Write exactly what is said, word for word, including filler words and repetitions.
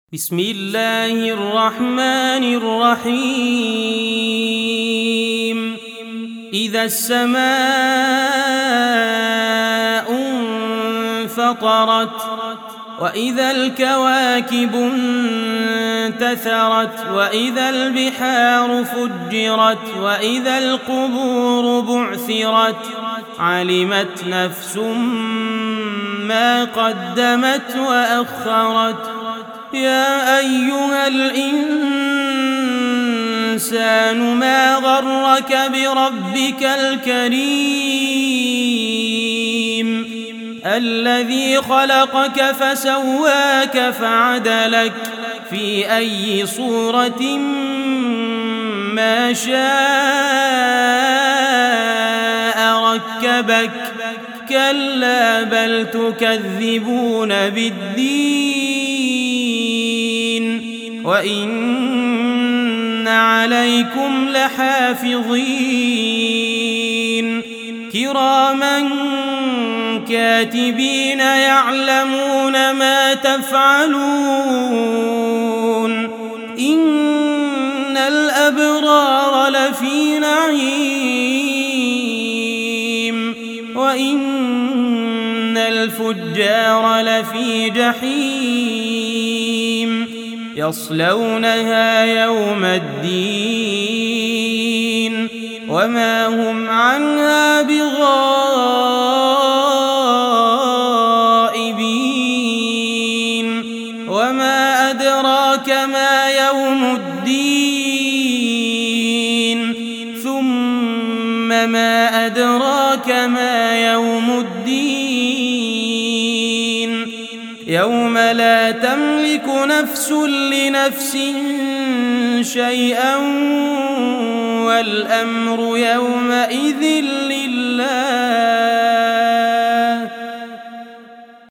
بسم الله الرحمن الرحيم إذا السماء انفطرت وإذا الكواكب انتثرت وإذا البحار فجرت وإذا القبور بعثرت علمت نفس ما قدمت وأخرت يا أيها الإنسان ما غرك بربك الكريم الذي خلقك فسواك فعدلك في أي صورة ما شاء ركبك كلا بل تكذبون بالدين وإن عليكم لحافظين كراما كاتبين يعلمون ما تفعلون إن الأبرار لفي نعيم وإن الفجار لفي جحيم يصلونها يوم الدين وما هم عنها بغائبين وما أدراك ما يوم الدين ثم ما أدراك ما يوم الدين يوم لا تملك نفس لنفس شيئا والأمر يومئذ لله